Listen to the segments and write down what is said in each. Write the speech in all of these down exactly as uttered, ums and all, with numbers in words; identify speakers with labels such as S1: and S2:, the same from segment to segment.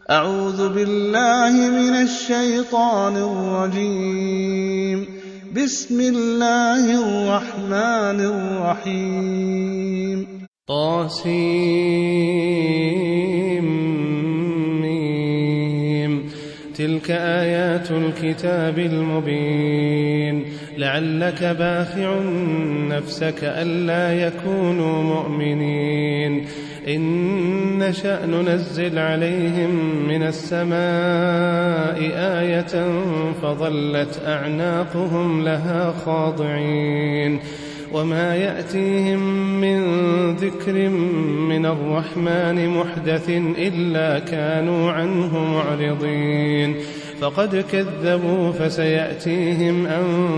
S1: أعوذ بالله من الشيطان الرجيم. بسم الله الرحمن الرحيم.
S2: طاسيم. تلك آيات الكتاب المبين. لعلك باخع نفسك ألا يكونوا مؤمنين. إن نشأ ننزل عليهم من السماء آية فظلت أعناقهم لها خاضعين. وما يأتيهم من ذكر من الرحمن محدث إلا كانوا عنه معرضين. فقد كذبوا فسيأتيهم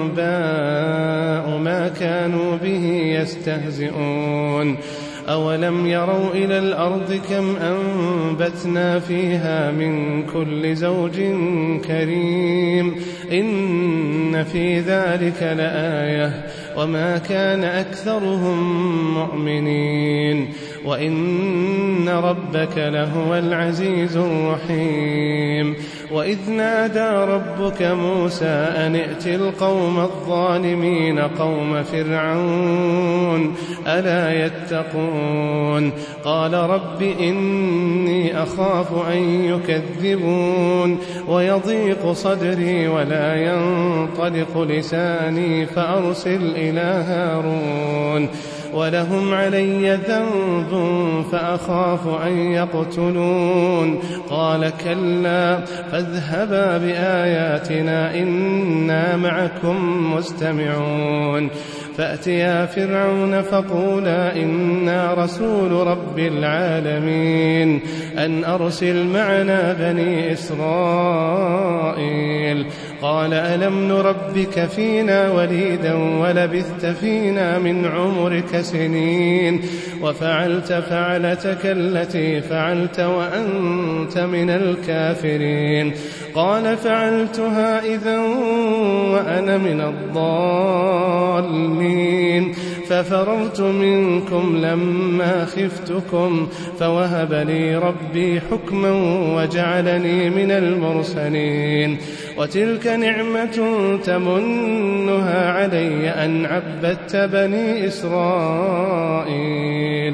S2: أنباء ما كانوا به يستهزئون. أولم يروا إلى الأرض كم أنبتنا فيها من كل زوج كريم. إن في ذلك لآية وما كان أكثرهم مؤمنين. وإن ربك لهو العزيز الرحيم. وإذ نادى ربك موسى أن ائت القوم الظالمين قوم فرعون ألا يتقون. قال رب إني أخاف أن يكذبون ويضيق صدري ولا ينطلق لساني فأرسل إلى هارون ولهم علي ذنب فأخاف أن يقتلون. قال كلا فاذهبا بآياتنا إنا معكم مستمعون. فأتيا فرعون فقولا إنا رسول رب العالمين أن أرسل معنا بني إسرائيل. قال ألم نربك فينا وليدا ولبثت فينا من عمرك سنين وفعلت فعلتك التي فعلت وأنت من الكافرين. قال فعلتها إذا وأنا من الضالين ففررت منكم لما خفتكم فوهب لي ربي حكما وجعلني من المرسلين. وتلك نعمة تمنها علي أن عبدت بني إسرائيل.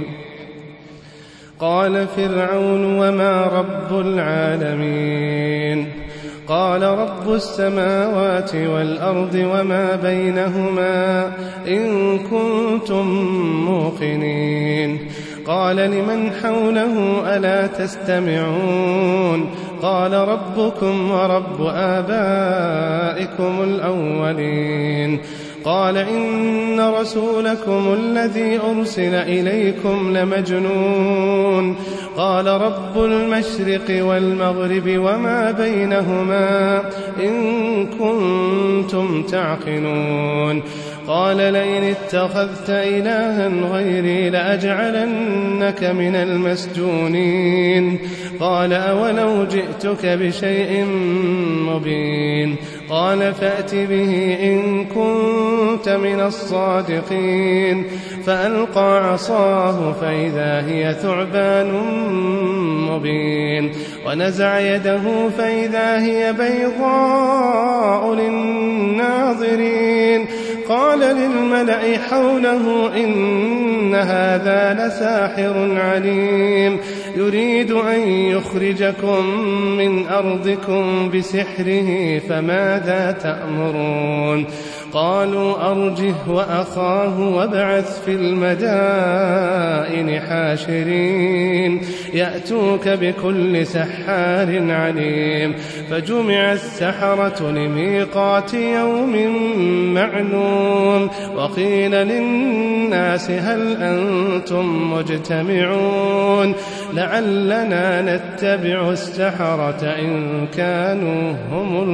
S2: قال فرعون وما رب العالمين. قال رب السماوات والأرض وما بينهما إن كنتم موقنين. قال لمن حوله ألا تستمعون. قال ربكم ورب آبائكم الأولين. قال إن رسولكم الذي أرسل إليكم لمجنون. قال رب المشرق والمغرب وما بينهما إن كنتم تعقلون. قال لئن اتخذت إلها غيري لأجعلنك من المسجونين. قال أولو جئتك بشيء مبين. قال فأت به إن كنت من الصادقين. فألقى عصاه فإذا هي ثعبان مبين. ونزع يده فإذا هي بيضاء للناظرين. قال للملأ حوله إن هذا لساحر عليم يريد أن يخرجكم من أرضكم بسحره فماذا تأمرون. قالوا أرجه وأخاه وابعث في المدائن حاشرين يأتوك بكل سحار عليم. فجمع السحرة لميقات يوم معلوم. وقيل للناس هل أنتم مجتمعون لعلنا نتبع السحرة إن كانوا هم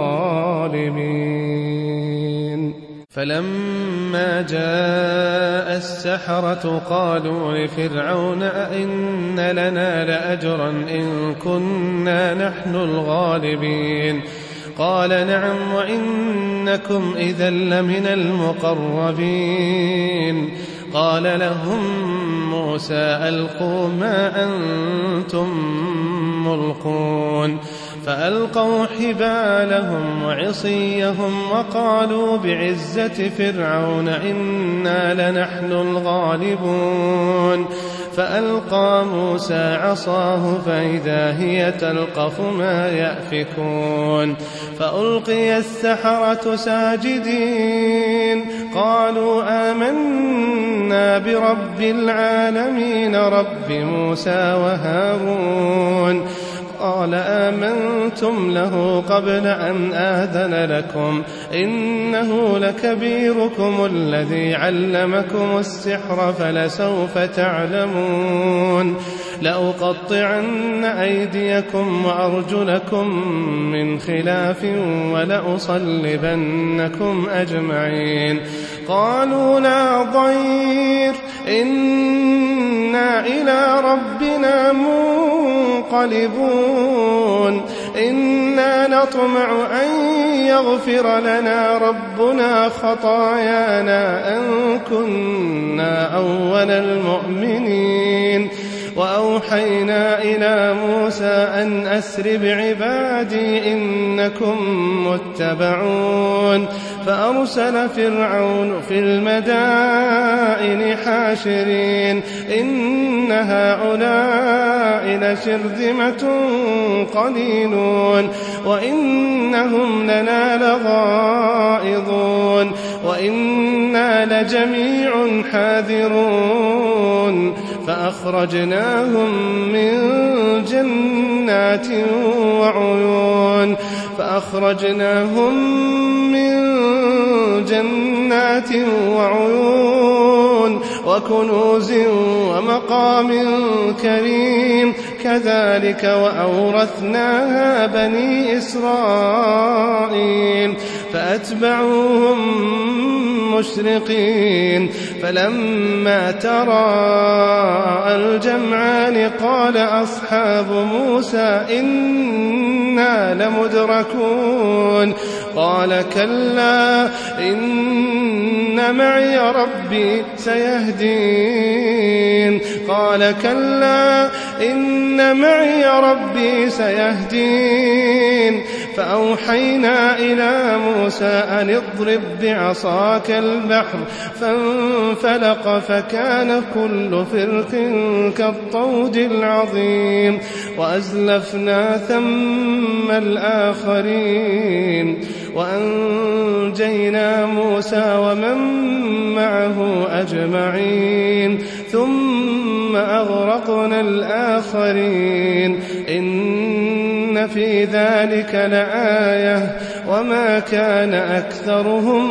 S2: الغالبين. فلما جاء السحرة قالوا لفرعون أئن لنا لأجرا إن كنا نحن الغالبين. قال نعم وإنكم إذا لمن المقربين. قال لهم موسى ألقوا ما أنتم ملقون فألقوا حبالهم وعصيهم وقالوا بعزة فرعون إنا لنحن الغالبون فألقى موسى عصاه فإذا هي تلقف ما يأفكون فألقي السحرة ساجدين قالوا آمنا برب العالمين رب موسى وهارون قال آمنتم له قبل أن آذن لكم إنه لكبيركم الذي علمكم السحر فلسوف تعلمون لأقطعن أيديكم وأرجلكم من خلاف ولأصلبنكم أجمعين قالوا لا ضير إنا إلى ربنا منقلبون إنا نطمع أن يغفر لنا ربنا خطايانا أن كنا أول المؤمنين وأوحينا إلى موسى أن أسر بعبادي إنكم متبعون فأرسل فرعون في المدائن حاشرين إن هؤلاء لشرذمة قليلون وإنهم لنا لغائظون وإنا لجميع حاذرون فأخرجناهم من جنات وعيون فأخرجناهم من جنات وعيون وكنوز ومقام كريم كذلك وأورثناها بني إسرائيل فأتبعوهم مشرقين فلما تراءى الجمعان قال أصحاب موسى إنا لمدركون قال كلا إن معي ربي سيهدين قال كلا إن معي ربي سيهدين فأوحينا إلى موسى أن اضرب بعصاك البحر فانفلق فكان كل فرق كالطود العظيم وأزلفنا ثم الآخرين وأنجينا موسى ومن معه أجمعين ثم أغرقنا الآخرين إن في ذلك لآية وما كان أكثرهم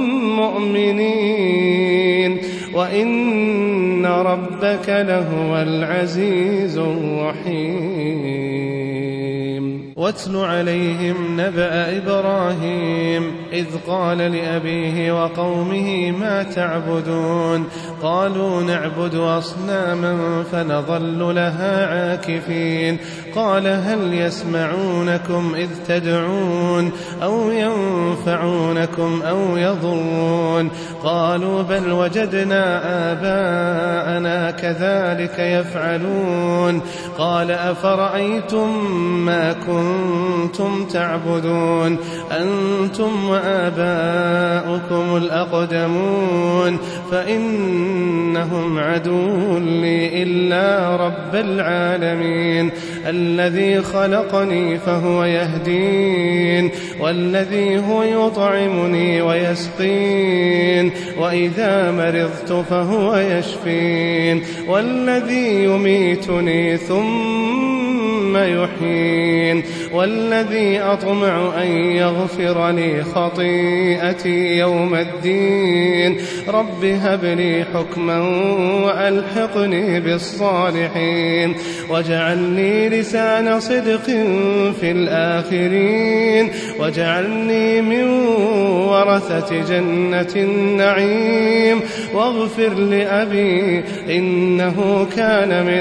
S2: مؤمنين وإن ربك لهو العزيز الرحيم واتل عليهم نبأ إبراهيم إذ قال لأبيه وقومه ما تعبدون قالوا نعبد أصناما فنظل لها عاكفين قال هل يسمعونكم إذ تدعون أو ينفعونكم أو يضرون قالوا بل وجدنا آباءنا كذلك يفعلون قال أفرأيتم ما كنتم تعبدون أنتم وآباؤكم الأقدمون فإنهم عدو لي إلا رب العالمين الذي خلقني فهو يهدين والذي هو يطعمني ويسقين وإذا مرضت فهو يشفين والذي يميتني ثم يحيين والذي أطمع أن يغفر لي خطيئتي يوم الدين رب هب لي حكما وألحقني بالصالحين واجعلني لسان صدق في الآخرين واجعلني من ورثة جنة النعيم واغفر لأبي إنه كان من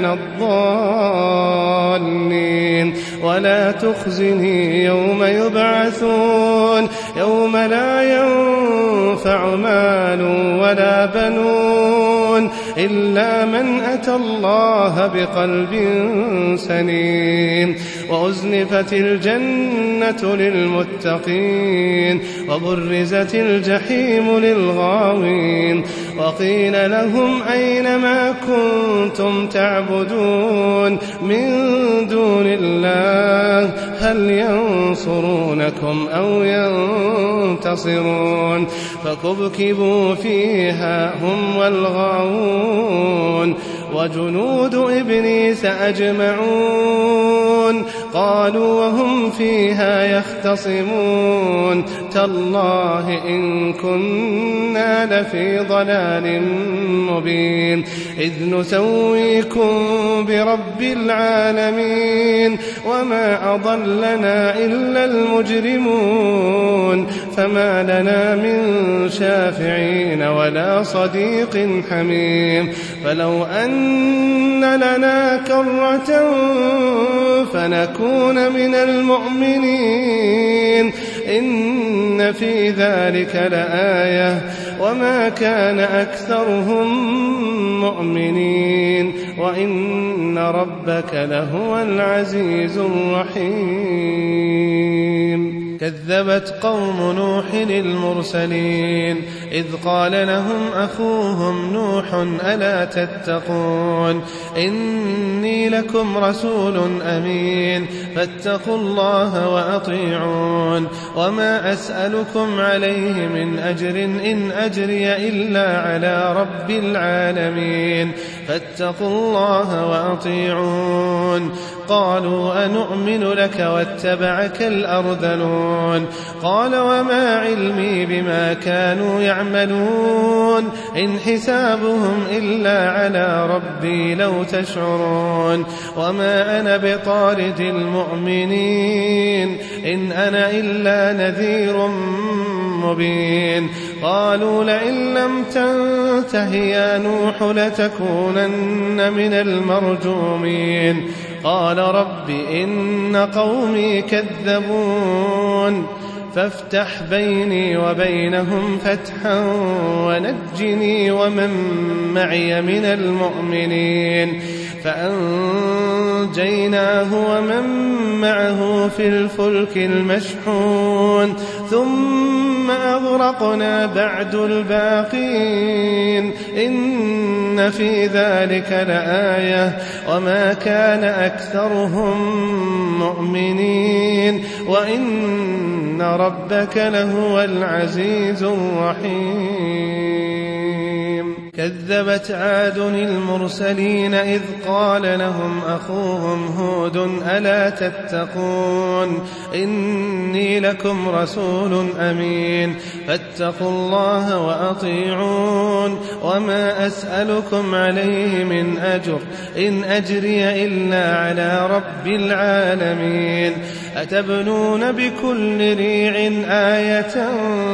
S2: الضالين ولا تخزني يوم يبعثون يوم لا ينفع مال ولا بنون إلا من أتى الله بقلب سليم. وأزلفت الجنة للمتقين وبرزت الجحيم للغاوين وقيل لهم أين ما كنتم تعبدون من دون الله هل ينصرونكم أو ينتصرون فكبكبوا فيها هم والغاوون وجنود إبليس أجمعون قالوا وهم فيها يختصمون تالله إن كنا لفي ضلال مبين إذ نسويكم برب العالمين وما أضلنا إلا المجرمون فما لنا من شافعين ولا صديق حميم فلو أن لنا كرة فنكون من المؤمنين إن في ذلك لآية وما كان أكثرهم مؤمنين وإن ربك لهو العزيز الرحيم. كذبت قوم نوح المرسلين إذ قال لهم أخوهم نوح ألا تتقون إني لكم رسول أمين فاتقوا الله وأطيعون وما أسألكم عليه من أجر إن أجري إلا على رب العالمين فاتقوا الله وأطيعون. قالوا أنؤمن لك واتبعك الأرذلون قال وما علمي بما كانوا يعملون إن حسابهم إلا على ربي لو تشعرون وما أنا بطارد المؤمنين إن أنا إلا نذير مبين. قالوا لئن لم تنته يا نوح لتكونن من المرجومين قال رب إن قومي كذبون فافتح بيني وبينهم فتحا ونجني ومن معي من المؤمنين فأنجيناه ومن معه في الفلك المشحون ثم أغرقنا بعد الباقين إن في ذلك لآية وما كان أكثرهم مؤمنين وإن ربك لهو العزيز الرحيم. كذبت عاد المرسلين إذ قال لهم أخوهم هود ألا تتقون إني لكم رسول أمين فاتقوا الله وأطيعون وما أسألكم عليه من أجر إن أجري إلا على رب العالمين أتبنون بكل ريع آية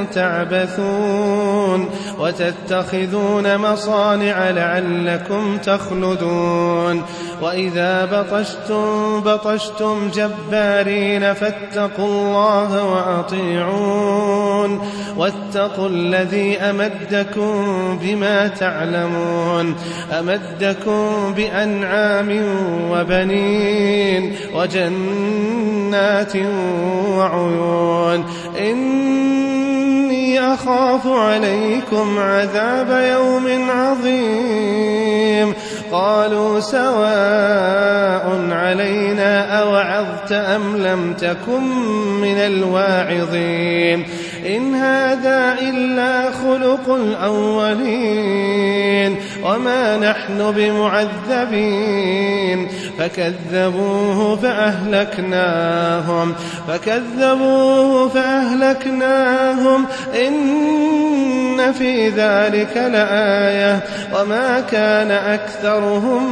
S2: تعبثون وتتخذون مصانع لعلكم تخلدون وإذا بطشتم بطشتم جبارين فاتقوا الله وأطيعون واتقوا الذي أمدكم بما تعلمون أمدكم بأنعام وبنين وجنات وعيون إني أخاف عليكم عذاب يوم عظيم. قالوا سواء علينا أوعظت أم لم تكن من الواعظين إن هذا إلا خلق الأولين وما نحن بمعذبين فكذبوه فأهلكناهم فكذبوه فأهلكناهم إن في ذلك لآية وما كان أكثرهم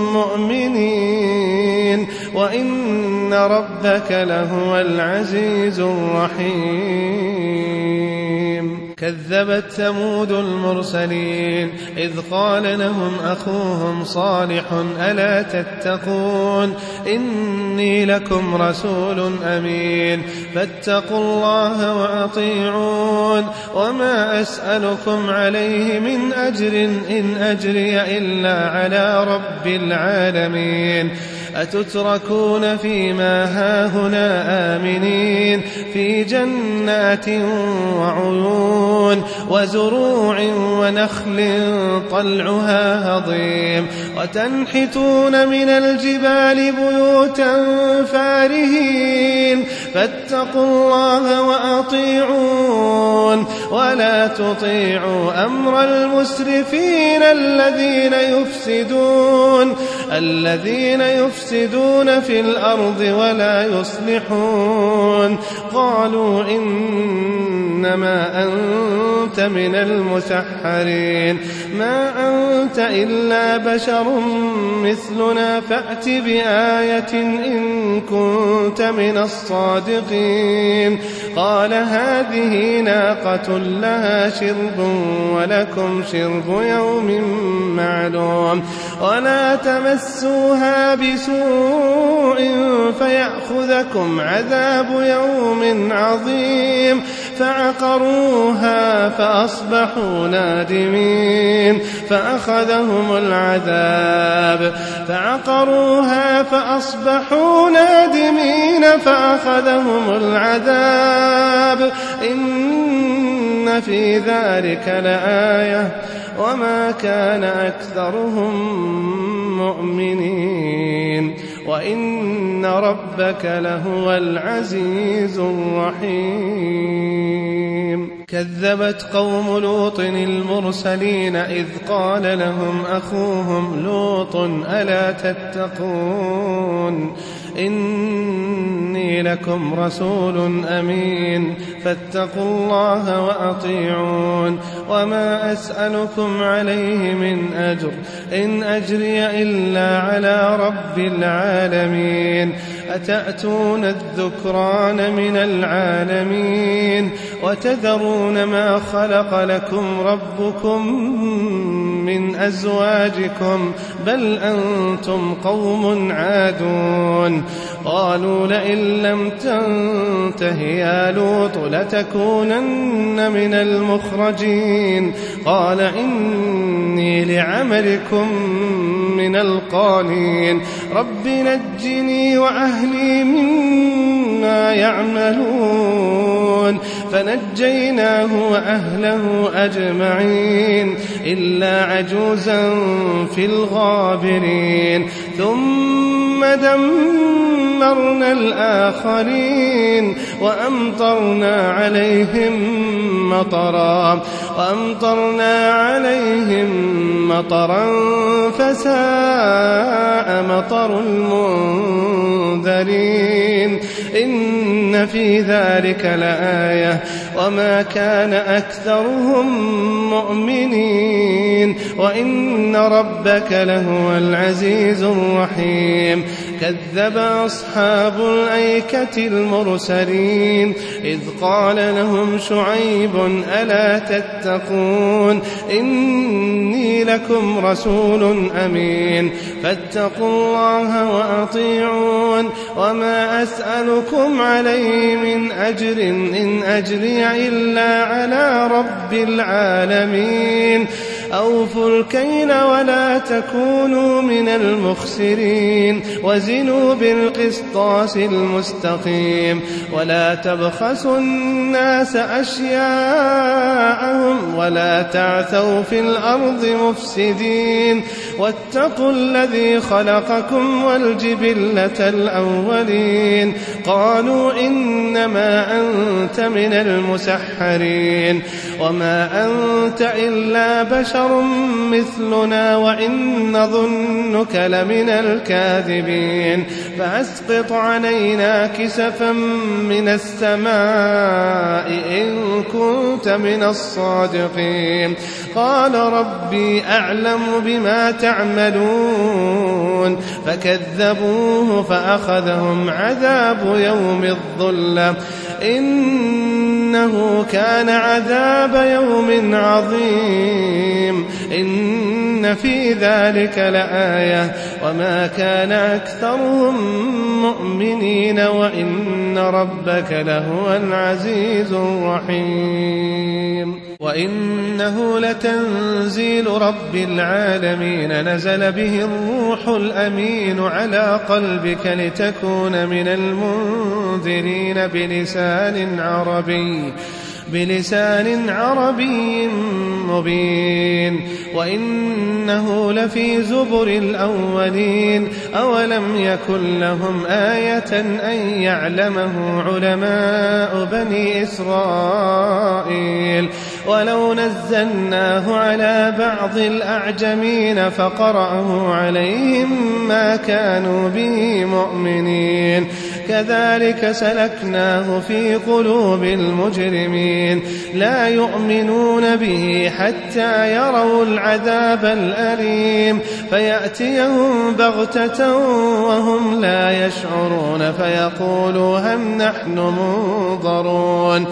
S2: مؤمنين وإن ربك لهو العزيز الرحيم. كذبت ثمود المرسلين إذ قال لهم أخوهم صالح ألا تتقون إني لكم رسول أمين فاتقوا الله وأطيعون وما أسألكم عليه من أجر إن أجري إلا على رب العالمين أتتركون فيما هاهنا آمنين في جنات وعيون وزروع ونخل طلعها هضيم وتنحتون من الجبال بيوتا فارهين فاتقوا الله وأطيعون ولا تطيعوا أمر المسرفين الذين يفسدون الذين يفسدون في الأرض ولا يصلحون قالوا إنما أنت من المسحرين ما أنت إلا بشر مثلنا فأت بآية إن كنت من الصادقين قال هذه ناقة لها شرب ولكم شرب يوم معلوم ولا تمسوها بسوء فيأخذكم عذاب يوم عظيم فعقروها فأصبحوا نادمين فأخذهم العذاب فعقروها فأصبحوا نادمين فأخذهم العذاب إن في ذلك لآية وما كان أكثرهم مؤمنين وإن ربك لهو العزيز الرحيم كذبت قوم لوط المرسلين إذ قال لهم أخوهم لوط ألا تتقون إني لكم رسول أمين فاتقوا الله وأطيعون وما أسألكم عليه من أجر إن أجري إلا على رب العالمين أتأتون الذكران من العالمين وتذرون ما خلق لكم ربكم من أزواجكم بل أنتم قوم عادون قالوا لئن لم تنته يا لوط لتكونن من المخرجين قال إني لعملكم من القالين رب نجني وأهلي مما يعملون فنجيناه وأهله أجمعين إلا عجوزا في الغابرين ثم دمرنا الآخرين وأمطرنا عليهم مطرا وأمطرنا عليهم مطرا فساء مطر المنذرين إن في ذلك لآية وما كان أكثرهم مؤمنين وإن ربك لهو العزيز الرحيم كذب أصحاب الأيكة المرسلين إذ قال لهم شعيب ألا تتقون إني لكم رسول أمين فاتقوا الله وأطيعون وما أسألكم عليه من أجر إن أجري إلا على رب العالمين أوفوا الكيل ولا تكونوا من المخسرين وزنوا بالقسطاس المستقيم ولا تبخسوا الناس أشياءهم ولا تعثوا في الأرض مفسدين واتقوا الذي خلقكم والجبلة الأولين قالوا إنما أنت من المسحرين وما أنت إلا بشر مثلنا وإن نظنك لمن الكاذبين فأسقط علينا كسفا من السماء إن كنت من الصادقين قال ربي أعلم بما تعملون فكذبوه فأخذهم عذاب يوم الظلة إن إنه كان عذاب يوم عظيم إن في ذلك لآية وما كان أكثرهم مؤمنين وإن ربك لهو العزيز الرحيم وإنه لتنزيل رب العالمين نزل به الروح الأمين على قلبك لتكون من المنذرين بلسان عربي بلسان عربي مبين وإنه لفي زبر الأولين أولم يكن لهم آية أن يعلمه علماء بني إسرائيل ولو نزلناه على بعض الأعجمين فقرأه عليهم ما كانوا به مؤمنين كذلك سلكناه في قلوب المجرمين لا يؤمنون به حتى يروا العذاب الأليم فيأتيهم بغتة وهم لا يشعرون فيقولوا هل نحن منظرون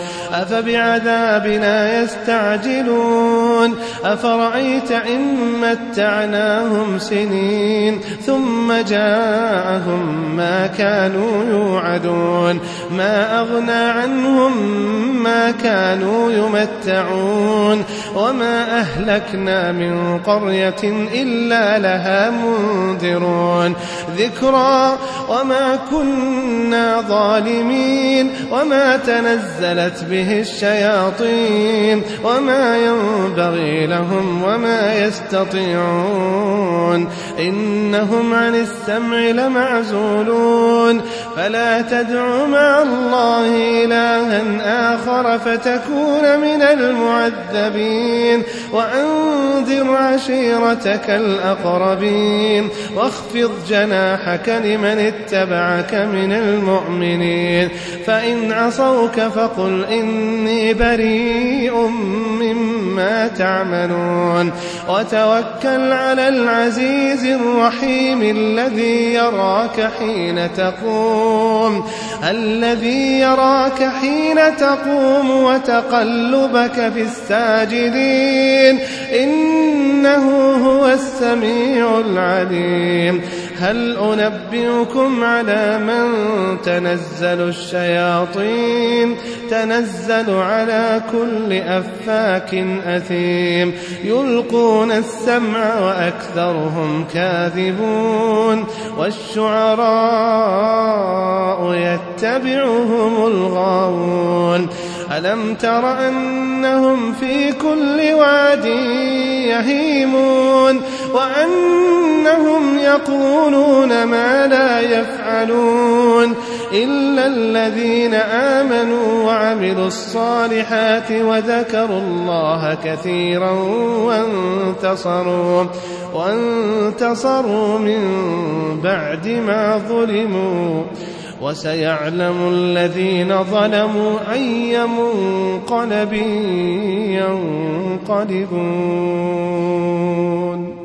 S2: أفبعذابنا يستعجلون أفرأيت إن متعناهم سنين ثم جاءهم ما كانوا يوعدون ما أغنى عنهم ما كانوا يمتعون وما أهلكنا من قرية إلا لها منذرون ذكرى وما كنا ظالمين وما تنزلت به الشياطين وما ينبغي لهم وما يستطيعون إنهم عن السمع لمعزولون فلا تدع مع الله إلها آخر فتكون من المعذبين وأنذر عشيرتك الأقربين واخفض جناحك لمن اتبعك من المؤمنين فإن عصوك فقل إني بريء مما تعملون وتوكل على العزيز الرحيم الذي يراك حين تقوم الذي يراك حين تقوم وتقلبك في الساجدين إنه هو السميع العليم هل أنبئكم على من تنزل الشياطين تنزل على كل أفاك أثيم يلقون السمع وأكثرهم كاذبون والشعراء يتبعهم الغاوون ألم تر أنهم في كل واد يهيمون وأنهم يقولون ما لا يفعلون إلا الذين آمنوا وعملوا الصالحات وذكروا الله كثيرا وانتصروا وانتصروا من بعد ما ظلموا وسيعلم الذين ظلموا أي منقلب ينقلبون